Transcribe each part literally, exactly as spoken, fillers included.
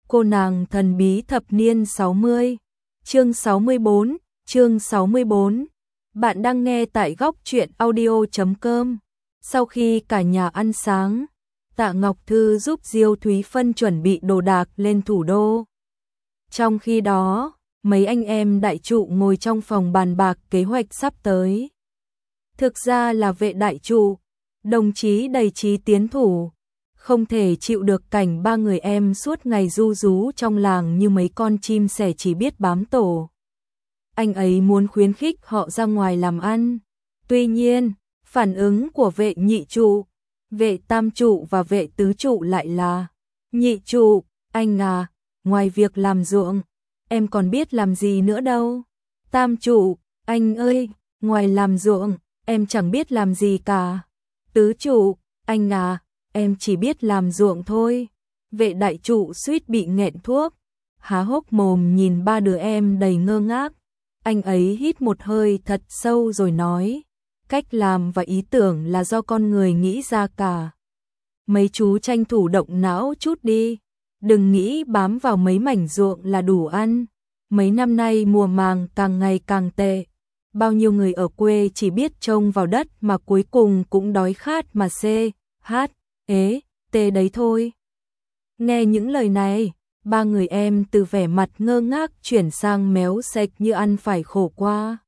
Cô nàng thần bí thập niên sáu mươi. Chương sáu mươi bốn, chương sáu mươi bốn. Bạn đang nghe tại góc truyện audio chấm com. Sau khi cả nhà ăn sáng, Tạ Ngọc Thư giúp Diêu Thúy Phân chuẩn bị đồ đạc lên thủ đô. Trong khi đó, mấy anh em đại trụ ngồi trong phòng bàn bạc kế hoạch sắp tới. Thực ra là Vệ đại trụ, đồng chí đầy chí tiến thủ, không thể chịu được cảnh ba người em suốt ngày ru rú trong làng như mấy con chim sẻ chỉ biết bám tổ. Anh ấy muốn khuyến khích họ ra ngoài làm ăn. Tuy nhiên, phản ứng của Vệ nhị trụ, Vệ tam trụ và Vệ tứ trụ lại là: nhị trụ, anh à, ngoài việc làm ruộng, em còn biết làm gì nữa đâu. Tam trụ, anh ơi, ngoài làm ruộng, em chẳng biết làm gì cả. Tứ trụ, anh à, em chỉ biết làm ruộng thôi. Vệ đại trụ suýt bị nghẹn thuốc, há hốc mồm nhìn ba đứa em đầy ngơ ngác. Anh ấy hít một hơi thật sâu rồi nói: cách làm và ý tưởng là do con người nghĩ ra cả. Mấy chú tranh thủ động não chút đi, đừng nghĩ bám vào mấy mảnh ruộng là đủ ăn. Mấy năm nay mùa màng càng ngày càng tệ, bao nhiêu người ở quê chỉ biết trông vào đất mà cuối cùng cũng đói khát mà xê, hát, ế, tê đấy thôi. Nghe những lời này, ba người em từ vẻ mặt ngơ ngác chuyển sang méo sệch như ăn phải khổ qua.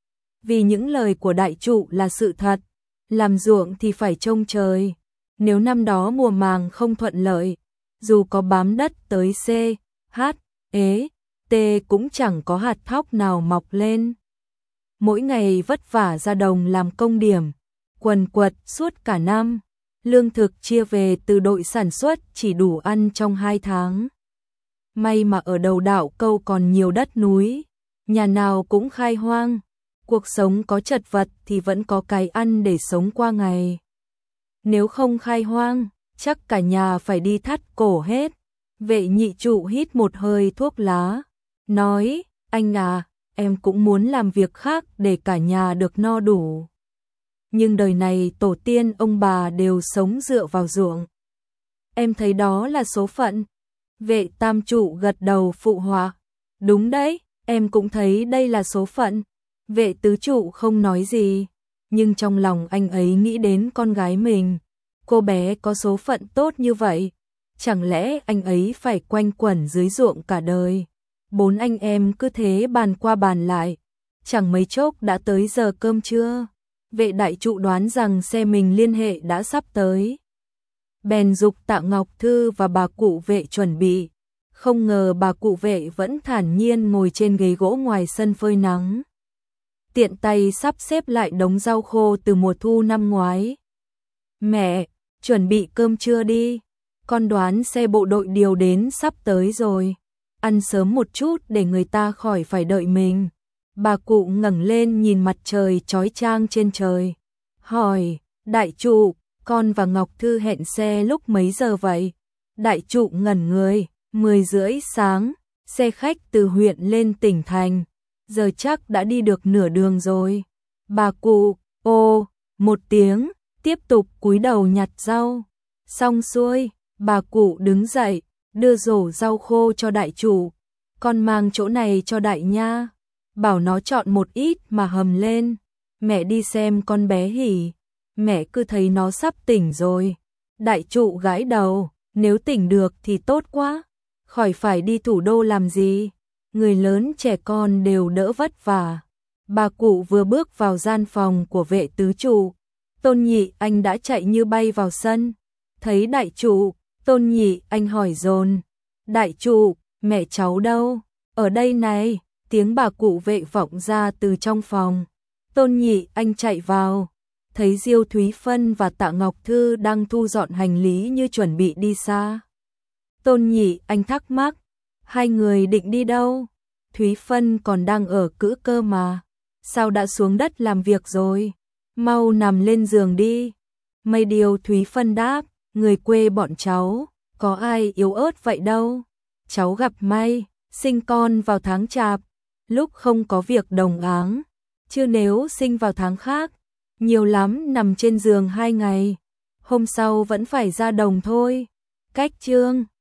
Vì những lời của đại trụ là sự thật, làm ruộng thì phải trông trời. Nếu năm đó mùa màng không thuận lợi, dù có bám đất tới xê, hát, ế, tê cũng chẳng có hạt thóc nào mọc lên. Mỗi ngày vất vả ra đồng làm công điểm, quần quật suốt cả năm, lương thực chia về từ đội sản xuất chỉ đủ ăn trong hai tháng. May mà ở đầu đảo Câu còn nhiều đất núi, nhà nào cũng khai hoang, cuộc sống có chật vật thì vẫn có cái ăn để sống qua ngày. Nếu không khai hoang, chắc cả nhà phải đi thắt cổ hết. Vệ nhị trụ hít một hơi thuốc lá, nói: anh à, em cũng muốn làm việc khác để cả nhà được no đủ. Nhưng đời này tổ tiên ông bà đều sống dựa vào ruộng. Em thấy đó là số phận. Vệ tam trụ gật đầu phụ họa: đúng đấy, em cũng thấy đây là số phận. Vệ tứ trụ không nói gì, nhưng trong lòng anh ấy nghĩ đến con gái mình. Cô bé có số phận tốt như vậy, chẳng lẽ anh ấy phải quanh quẩn dưới ruộng cả đời? Bốn anh em cứ thế bàn qua bàn lại, chẳng mấy chốc đã tới giờ cơm trưa. Vệ đại trụ đoán rằng xe mình liên hệ đã sắp tới, bèn giục Tạ Ngọc Thư và bà cụ Vệ chuẩn bị. Không ngờ bà cụ Vệ vẫn thản nhiên ngồi trên ghế gỗ ngoài sân phơi nắng, tiện tay sắp xếp lại đống rau khô từ mùa thu năm ngoái. Mẹ, chuẩn bị cơm trưa đi, con đoán xe bộ đội điều đến sắp tới rồi, ăn sớm một chút để người ta khỏi phải đợi mình. Bà cụ ngẩng lên nhìn mặt trời chói chang trên trời, hỏi: đại trụ, con và Ngọc Thư hẹn xe lúc mấy giờ vậy? Đại trụ ngẩn người: mười rưỡi sáng, xe khách từ huyện lên tỉnh thành, giờ chắc đã đi được nửa đường rồi. Bà cụ: ô, một tiếng, tiếp tục cúi đầu nhặt rau. Xong xuôi, bà cụ đứng dậy, đưa rổ rau khô cho đại trụ: con mang chỗ này cho đại nha, bảo nó chọn một ít mà hầm lên. Mẹ đi xem con bé Hỉ, mẹ cứ thấy nó sắp tỉnh rồi. Đại trụ gãi đầu: nếu tỉnh được thì tốt quá, khỏi phải đi thủ đô làm gì, người lớn trẻ con đều đỡ vất vả. Bà cụ vừa bước vào gian phòng của Vệ tứ trụ, Tôn nhị anh đã chạy như bay vào sân. Thấy đại trụ, Tôn nhị anh hỏi dồn: đại trụ, mẹ cháu đâu? Ở đây này, tiếng bà cụ Vệ vọng ra từ trong phòng. Tôn nhị anh chạy vào, thấy Diêu Thúy Phân và Tạ Ngọc Thư đang thu dọn hành lý như chuẩn bị đi xa. Tôn nhị anh thắc mắc: hai người định đi đâu? Thúy Phân còn đang ở cữ cơ mà, sao đã xuống đất làm việc rồi? Mau nằm lên giường đi. Mây điều Thúy Phân đáp: người quê bọn cháu, có ai yếu ớt vậy đâu. Cháu gặp may, sinh con vào tháng chạp, lúc không có việc đồng áng, chứ nếu sinh vào tháng khác, nhiều lắm nằm trên giường hai ngày, hôm sau vẫn phải ra đồng thôi. Cách chương